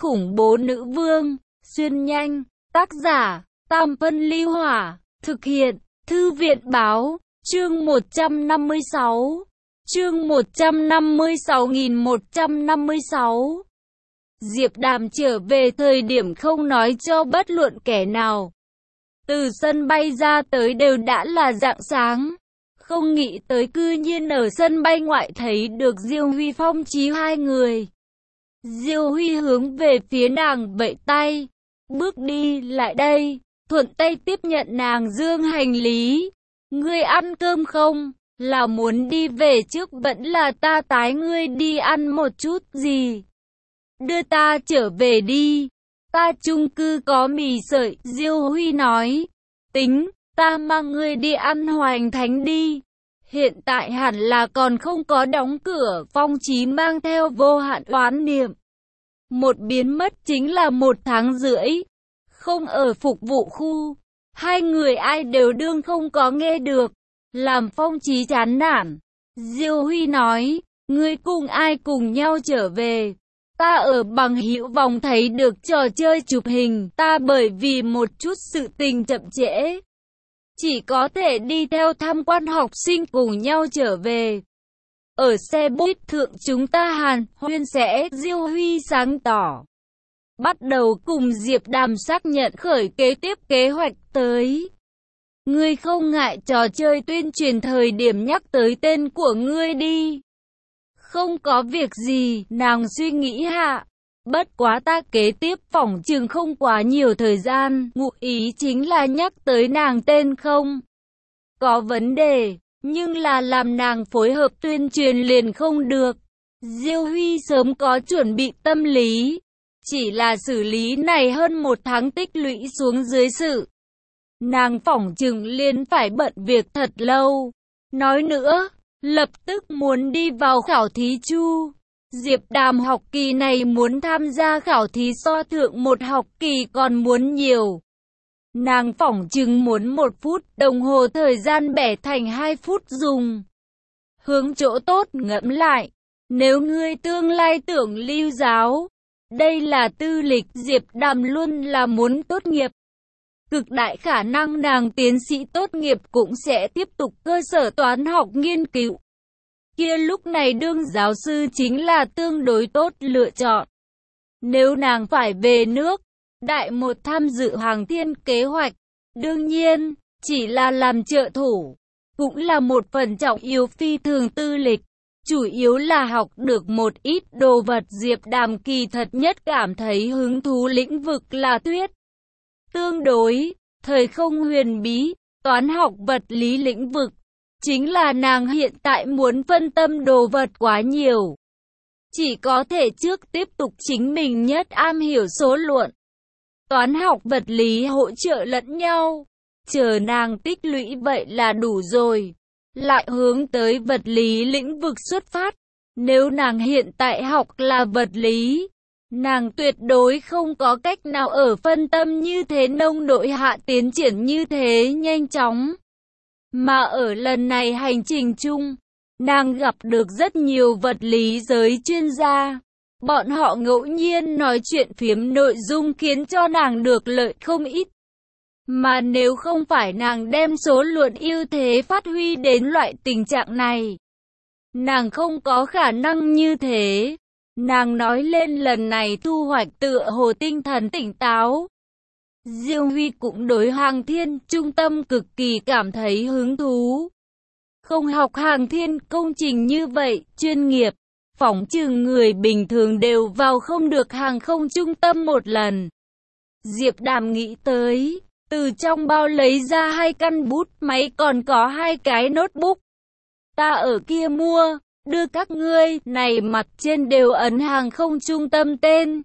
khủng bố nữ vương, xuyên nhanh, tác giả, Tam Phân Ly Hỏa, thực hiện, Thư viện Báo, chương 156, chương 156.156. Diệp Đàm trở về thời điểm không nói cho bất luận kẻ nào. Từ sân bay ra tới đều đã là rạng sáng. Không nghĩ tới cư nhiên ở sân bay ngoại thấy được Diêu Huy Phong Chí hai người. Diêu Huy hướng về phía nàng vẫy tay, bước đi lại đây, thuận tay tiếp nhận nàng dương hành lý. Ngươi ăn cơm không? Là muốn đi về trước vẫn là ta tái ngươi đi ăn một chút gì? Đưa ta trở về đi, ta chung cư có mì sợi. Diêu Huy nói, tính, ta mang ngươi đi ăn Hoành Thánh đi. Hiện tại hẳn là còn không có đóng cửa. Phong Chí mang theo vô hạn oán niệm. Một biến mất chính là 1 tháng rưỡi. Không ở phục vụ khu. Hai người ai đều đương không có nghe được. Làm Phong Chí chán nản. Diêu Huy nói, ngươi cùng ai cùng nhau trở về? Ta ở bằng hữu vòng thấy được trò chơi chụp hình. Ta bởi vì một chút sự tình chậm trễ, chỉ có thể đi theo tham quan học sinh cùng nhau trở về. Ở xe buýt thượng chúng ta hàn huyên sẽ. Diêu Huy sáng tỏ, bắt đầu cùng Diệp Đàm xác nhận khởi kế tiếp kế hoạch tới. Ngươi không ngại trò chơi tuyên truyền thời điểm nhắc tới tên của ngươi đi. Không có việc gì, nàng suy nghĩ hạ. Bất quá ta kế tiếp phỏng chừng không quá nhiều thời gian. Ngụ ý chính là nhắc tới nàng tên không có vấn đề, nhưng là làm nàng phối hợp tuyên truyền liền không được. Diêu Huy sớm có chuẩn bị tâm lý, chỉ là xử lý này hơn 1 tháng tích lũy xuống dưới sự. Nàng phỏng chừng liền phải bận việc thật lâu. Nói nữa, lập tức muốn đi vào khảo thí chu. Diệp Đàm học kỳ này muốn tham gia khảo thí so thượng một học kỳ còn muốn nhiều. Nàng phỏng chừng muốn 1 phút đồng hồ thời gian bẻ thành 2 phút dùng. Hướng chỗ tốt ngẫm lại, nếu ngươi tương lai tưởng lưu giáo, đây là tư lịch. Diệp Đàm luôn là muốn tốt nghiệp. Cực đại khả năng nàng tiến sĩ tốt nghiệp cũng sẽ tiếp tục cơ sở toán học nghiên cứu. Kia lúc này đương giáo sư chính là tương đối tốt lựa chọn. Nếu nàng phải về nước, đại một tham dự Hàng Thiên kế hoạch, đương nhiên, chỉ là làm trợ thủ, cũng là một phần trọng yếu phi thường tư lịch. Chủ yếu là học được một ít đồ vật. Diệp Đàm kỳ thật nhất cảm thấy hứng thú lĩnh vực là thuyết tương đối, thời không huyền bí, toán học vật lý lĩnh vực. Chính là nàng hiện tại muốn phân tâm đồ vật quá nhiều. Chỉ có thể trước tiếp tục chính mình nhất am hiểu số luận. Toán học vật lý hỗ trợ lẫn nhau. Chờ nàng tích lũy vậy là đủ rồi. Lại hướng tới vật lý lĩnh vực xuất phát. Nếu nàng hiện tại học là vật lý, nàng tuyệt đối không có cách nào ở phân tâm như thế nông đội hạ tiến triển như thế nhanh chóng. Mà ở lần này hành trình chung, nàng gặp được rất nhiều vật lý giới chuyên gia. Bọn họ ngẫu nhiên nói chuyện phiếm nội dung khiến cho nàng được lợi không ít. Mà nếu không phải nàng đem số luận ưu thế phát huy đến loại tình trạng này, nàng không có khả năng như thế. Nàng nói lên lần này thu hoạch tựa hồ tinh thần tỉnh táo. Diêu Huy cũng đối Hàng Thiên trung tâm cực kỳ cảm thấy hứng thú. Không học Hàng Thiên công trình như vậy, chuyên nghiệp, phỏng chừng người bình thường đều vào không được hàng không trung tâm một lần. Diệp Đàm nghĩ tới, từ trong bao lấy ra 2 căn bút máy còn có 2 cái notebook. Ta ở kia mua, đưa các ngươi, này mặt trên đều ấn hàng không trung tâm tên.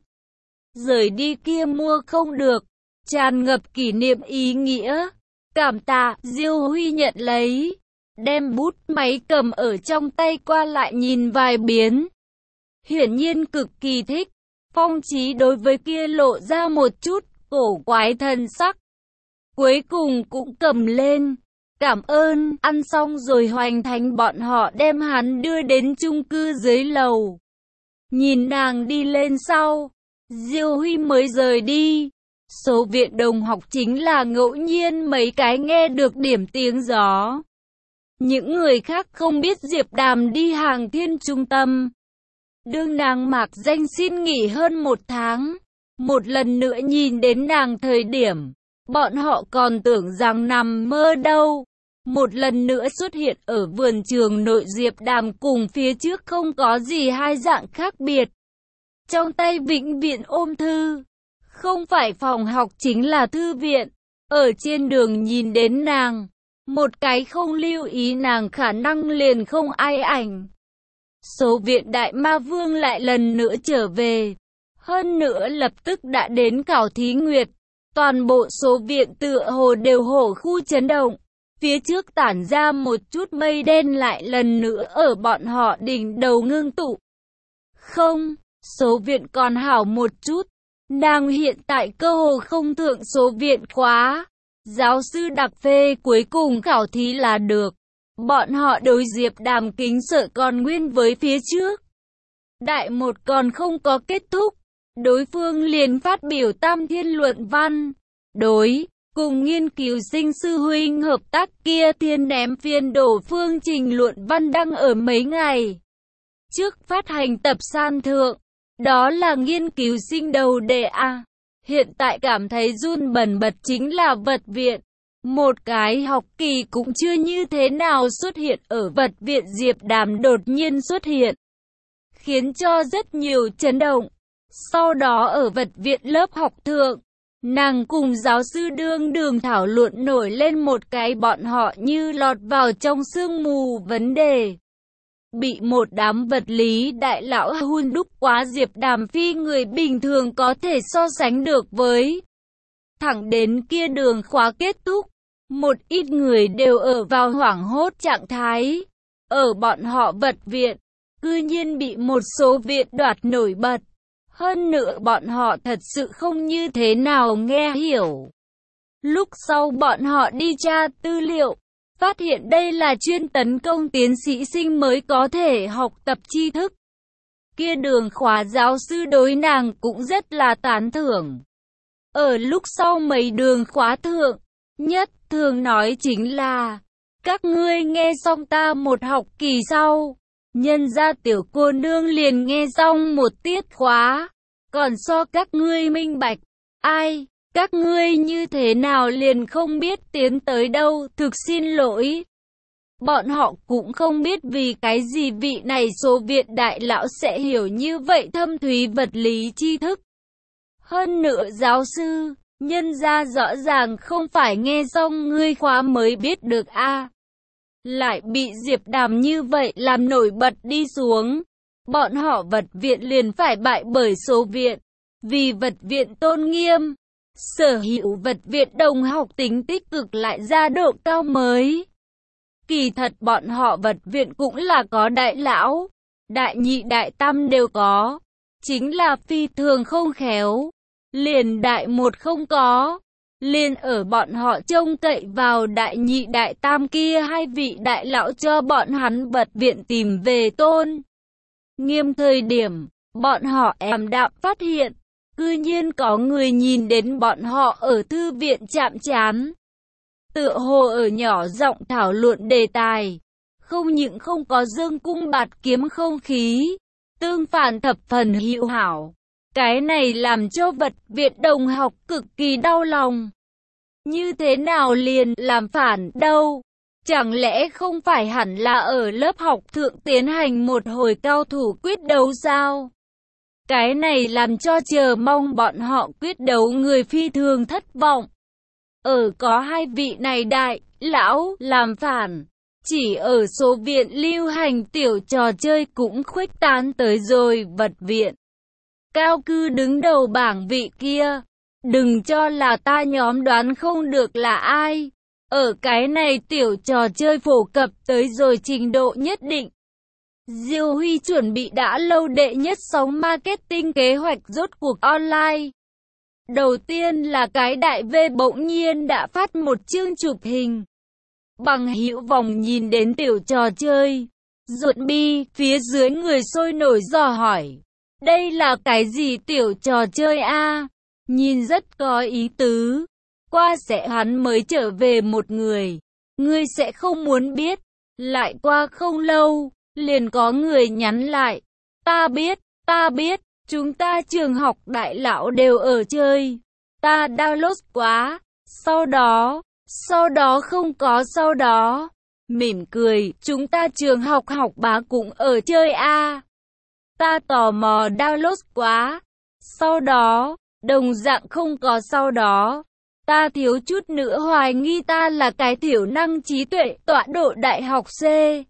Rời đi kia mua không được. Tràn ngập kỷ niệm ý nghĩa. Cảm tạ. Diêu Huy nhận lấy, đem bút máy cầm ở trong tay qua lại nhìn vài biến. Hiển nhiên cực kỳ thích. Phong Chí đối với kia lộ ra một chút cổ quái thần sắc. Cuối cùng cũng cầm lên. Cảm ơn. Ăn xong rồi Hoành Thánh bọn họ đem hắn đưa đến chung cư dưới lầu. Nhìn nàng đi lên sau, Diêu Huy mới rời đi. Số viện đồng học chính là ngẫu nhiên mấy cái nghe được điểm tiếng gió. Những người khác không biết Diệp Đàm đi Hàng Thiên trung tâm. Đương nàng mạc danh xin nghỉ hơn 1 tháng. Một lần nữa nhìn đến nàng thời điểm, bọn họ còn tưởng rằng nằm mơ đâu. Một lần nữa xuất hiện ở vườn trường nội, Diệp Đàm cùng phía trước không có gì hai dạng khác biệt. Trong tay vĩnh viễn ôm thư. Không phải phòng học chính là thư viện. Ở trên đường nhìn đến nàng, một cái không lưu ý nàng khả năng liền không ai ảnh. Số viện Đại Ma Vương lại lần nữa trở về. Hơn nữa lập tức đã đến khảo thí nguyệt. Toàn bộ số viện tựa hồ đều hổ khu chấn động. Phía trước tản ra một chút mây đen lại lần nữa ở bọn họ đỉnh đầu ngưng tụ. Không, số viện còn hảo một chút. Nàng hiện tại cơ hồ không thượng số viện khóa. Giáo sư đặc phê cuối cùng khảo thí là được. Bọn họ đối Diệp Đàm kính sợ còn nguyên với phía trước. Đại một còn không có kết thúc. Đối phương liền phát biểu tam thiên luận văn. Đối cùng nghiên cứu sinh sư huynh hợp tác kia thiên ném phiên đổ phương trình luận văn đăng ở mấy ngày trước phát hành tập san thượng. Đó là nghiên cứu sinh đầu đề A. Hiện tại cảm thấy run bần bật chính là vật viện. Một cái học kỳ cũng chưa như thế nào xuất hiện ở vật viện, Diệp Đàm đột nhiên xuất hiện, khiến cho rất nhiều chấn động. Sau đó ở vật viện lớp học thượng, nàng cùng giáo sư đương đường thảo luận nổi lên một cái bọn họ như lọt vào trong sương mù vấn đề. Bị một đám vật lý đại lão hun đúc quá, Diệp Đàm phi người bình thường có thể so sánh được với. Thẳng đến kia đường khóa kết thúc, một ít người đều ở vào hoảng hốt trạng thái. Ở bọn họ vật viện, cư nhiên bị một số viện đoạt nổi bật. Hơn nữa bọn họ thật sự không như thế nào nghe hiểu. Lúc sau bọn họ đi tra tư liệu, phát hiện đây là chuyên tấn công tiến sĩ sinh mới có thể học tập tri thức. Kia đường khóa giáo sư đối nàng cũng rất là tán thưởng. Ở lúc sau mấy đường khóa thượng, nhất thường nói chính là, các ngươi nghe xong ta một học kỳ sau, nhân ra tiểu cô nương liền nghe xong một tiết khóa, còn so các ngươi minh bạch, ai, các ngươi như thế nào liền không biết tiến tới đâu, thực xin lỗi. Bọn họ cũng không biết vì cái gì vị này số viện đại lão sẽ hiểu như vậy thâm thúy vật lý tri thức. Hơn nữa giáo sư, nhân ra rõ ràng không phải nghe xong ngươi khóa mới biết được a. Lại bị Diệp Đàm như vậy làm nổi bật đi xuống. Bọn họ vật viện liền phải bại bởi số viện. Vì vật viện tôn nghiêm, sở hữu vật viện đồng học tính tích cực lại ra độ cao mới. Kỳ thật bọn họ vật viện cũng là có đại lão, đại nhị đại tam đều có. Chính là phi thường không khéo. Liền đại một không có. Liền ở bọn họ trông cậy vào đại nhị đại tam kia hai vị đại lão cho bọn hắn vật viện tìm về tôn nghiêm thời điểm, bọn họ ảm đạm phát hiện, cư nhiên có người nhìn đến bọn họ ở thư viện chạm trán. Tựa hồ ở nhỏ giọng thảo luận đề tài, không những không có dương cung bạt kiếm không khí, tương phản thập phần hữu hảo. Cái này làm cho vật viện đồng học cực kỳ đau lòng. Như thế nào liền làm phản đâu? Chẳng lẽ không phải hẳn là ở lớp học thượng tiến hành một hồi cao thủ quyết đấu sao? Cái này làm cho chờ mong bọn họ quyết đấu người phi thường thất vọng. Ở có hai vị này đại lão làm phản, chỉ ở số viện lưu hành tiểu trò chơi cũng khuếch tán tới rồi vật viện. Cao cư đứng đầu bảng vị kia, đừng cho là ta nhóm đoán không được là ai. Ở cái này tiểu trò chơi phổ cập tới rồi trình độ nhất định. Diêu Huy chuẩn bị đã lâu đệ nhất sóng marketing kế hoạch rốt cuộc online. Đầu tiên là cái đại V bỗng nhiên đã phát một chương chụp hình. Bằng hữu vòng nhìn đến tiểu trò chơi. Ruột bi, phía dưới người sôi nổi dò hỏi. Đây là cái gì tiểu trò chơi a? Nhìn rất có ý tứ. Qua sẽ hắn mới trở về một người. Ngươi sẽ không muốn biết. Lại qua không lâu, liền có người nhắn lại. Ta biết, chúng ta trường học đại lão đều ở chơi. Ta download quá. Sau đó không có sau đó. Mỉm cười, chúng ta trường học học bá cũng ở chơi a. Ta tò mò download quá. Sau đó, đồng dạng không có sau đó. Ta thiếu chút nữa hoài nghi ta là cái thiểu năng trí tuệ tọa độ đại học C.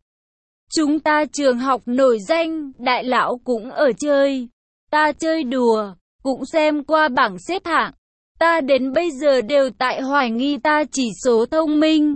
Chúng ta trường học nổi danh, đại lão cũng ở chơi. Ta chơi đùa, cũng xem qua bảng xếp hạng. Ta đến bây giờ đều tại hoài nghi ta chỉ số thông minh.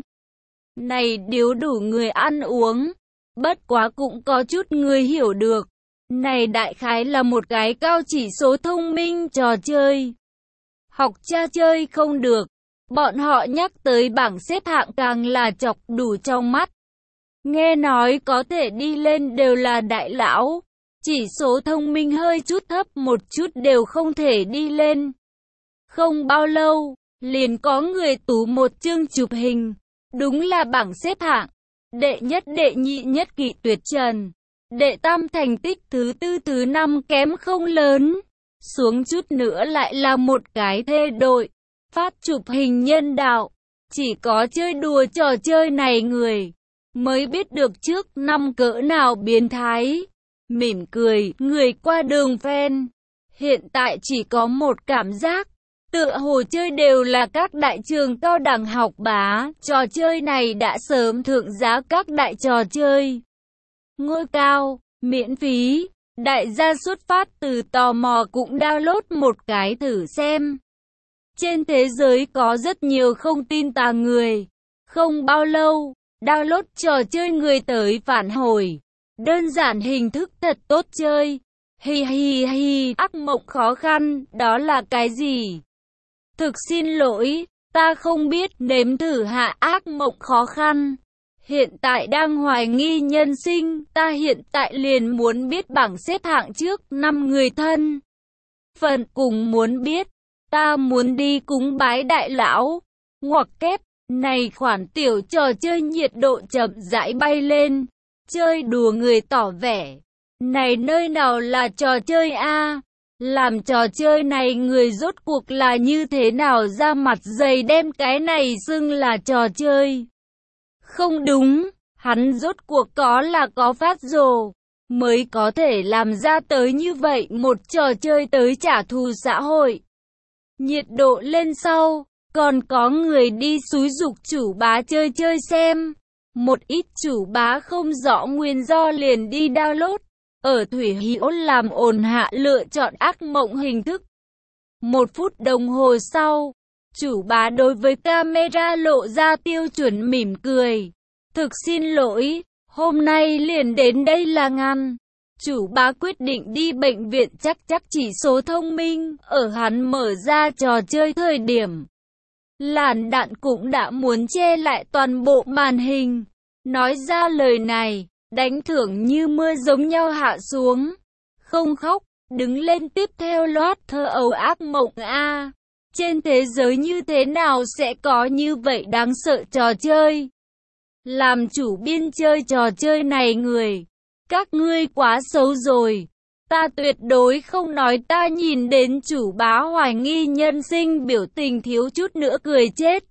Này điếu đủ người ăn uống. Bất quá cũng có chút người hiểu được. Này đại khái là một cái cao chỉ số thông minh trò chơi. Học cha chơi không được. Bọn họ nhắc tới bảng xếp hạng càng là chọc đủ trong mắt. Nghe nói có thể đi lên đều là đại lão. Chỉ số thông minh hơi chút thấp một chút đều không thể đi lên. Không bao lâu, liền có người tú một chương chụp hình. Đúng là bảng xếp hạng. Đệ nhất đệ nhị nhất kỷ tuyệt trần. Đệ tam thành tích thứ tư thứ năm kém không lớn. Xuống chút nữa lại là một cái thê đội. Phát chụp hình nhân đạo. Chỉ có chơi đùa trò chơi này người mới biết được trước năm cỡ nào biến thái. Mỉm cười, người qua đường fan. Hiện tại chỉ có một cảm giác. Tựa hồ chơi đều là các đại trường cao đẳng học bá. Trò chơi này đã sớm thượng giá các đại trò chơi. Ngôi cao, miễn phí. Đại gia xuất phát từ tò mò cũng download một cái thử xem. Trên thế giới có rất nhiều không tin tà người. Không bao lâu, download trò chơi người tới phản hồi. Đơn giản hình thức thật tốt chơi. Hi hi hi, ác mộng khó khăn, đó là cái gì? Thực xin lỗi, ta không biết, nếm thử hạ ác mộng khó khăn. Hiện tại đang hoài nghi nhân sinh, ta hiện tại liền muốn biết bảng xếp hạng trước 5 người thân. Phần cùng muốn biết, ta muốn đi cúng bái đại lão. Ngoặc kép, này khoản tiểu trò chơi nhiệt độ chậm rãi bay lên. Chơi đùa người tỏ vẻ. Này nơi nào là trò chơi a? Làm trò chơi này người rốt cuộc là như thế nào ra mặt dày đem cái này xưng là trò chơi? Không đúng, hắn rốt cuộc có phát rồ, mới có thể làm ra tới như vậy một trò chơi tới trả thù xã hội. Nhiệt độ lên sau, còn có người đi xúi giục chủ bá chơi xem. Một ít chủ bá không rõ nguyên do liền đi download. Ở Thủy Hữu làm ồn hạ lựa chọn ác mộng hình thức. 1 phút đồng hồ sau, chủ bá đối với camera lộ ra tiêu chuẩn mỉm cười. Thực xin lỗi, hôm nay liền đến đây là ngăn. Chủ bá quyết định đi bệnh viện chắc chỉ số thông minh. Ở hắn mở ra trò chơi thời điểm, làn đạn cũng đã muốn che lại toàn bộ màn hình. Nói ra lời này, đánh thưởng như mưa giống nhau hạ xuống. Không khóc, đứng lên tiếp theo loát thơ ấu ác mộng a. Trên thế giới như thế nào sẽ có như vậy đáng sợ trò chơi? Làm chủ biên chơi trò chơi này người, các ngươi quá xấu rồi. Ta tuyệt đối không nói, ta nhìn đến chủ bá hoài nghi nhân sinh biểu tình thiếu chút nữa cười chết.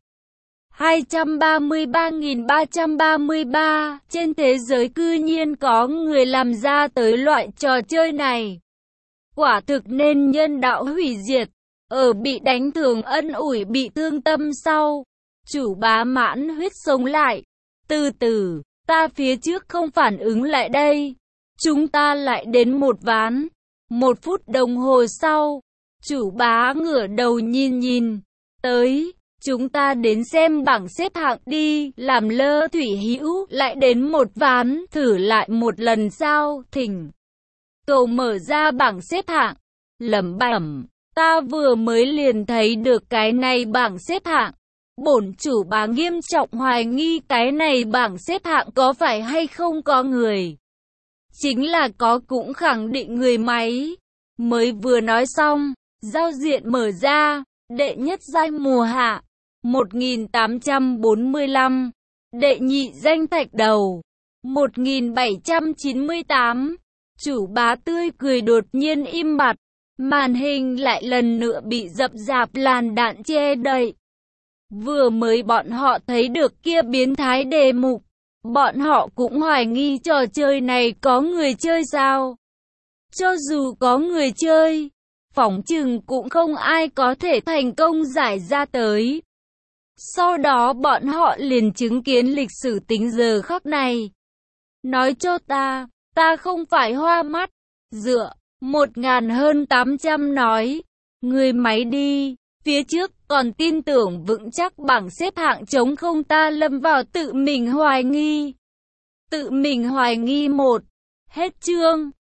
233.333 trên thế giới cư nhiên có người làm ra tới loại trò chơi này. Quả thực nên nhân đạo hủy diệt. Ở bị đánh thường ân ủi bị thương tâm sau, chủ bá mãn huyết sống lại. Từ từ, ta phía trước không phản ứng lại đây. Chúng ta lại đến một ván. 1 phút đồng hồ sau, chủ bá ngửa đầu nhìn tới. Chúng ta đến xem bảng xếp hạng đi. Làm lơ Thủy Hữu lại đến một ván. Thử lại một lần sau. Thỉnh cầu mở ra bảng xếp hạng. Lẩm bẩm, ta vừa mới liền thấy được cái này bảng xếp hạng. Bổn chủ bá nghiêm trọng hoài nghi cái này bảng xếp hạng có phải hay không có người. Chính là có, cũng khẳng định người máy. Mới vừa nói xong, giao diện mở ra, đệ nhất danh mùa hạ, 1845, đệ nhị danh thạch đầu, 1798. Chủ bá tươi cười đột nhiên im bặt, màn hình lại lần nữa bị rậm rạp làn đạn che đậy. Vừa mới bọn họ thấy được kia biến thái đề mục, bọn họ cũng hoài nghi trò chơi này có người chơi sao. Cho dù có người chơi, phỏng chừng cũng không ai có thể thành công giải ra tới. Sau đó bọn họ liền chứng kiến lịch sử tính giờ khắc này. Nói cho ta không phải hoa mắt. Dựa, 1800 nói, người máy đi, phía trước còn tin tưởng vững chắc bảng xếp hạng trống không, ta lâm vào tự mình hoài nghi. Tự mình hoài nghi 1. Hết chương.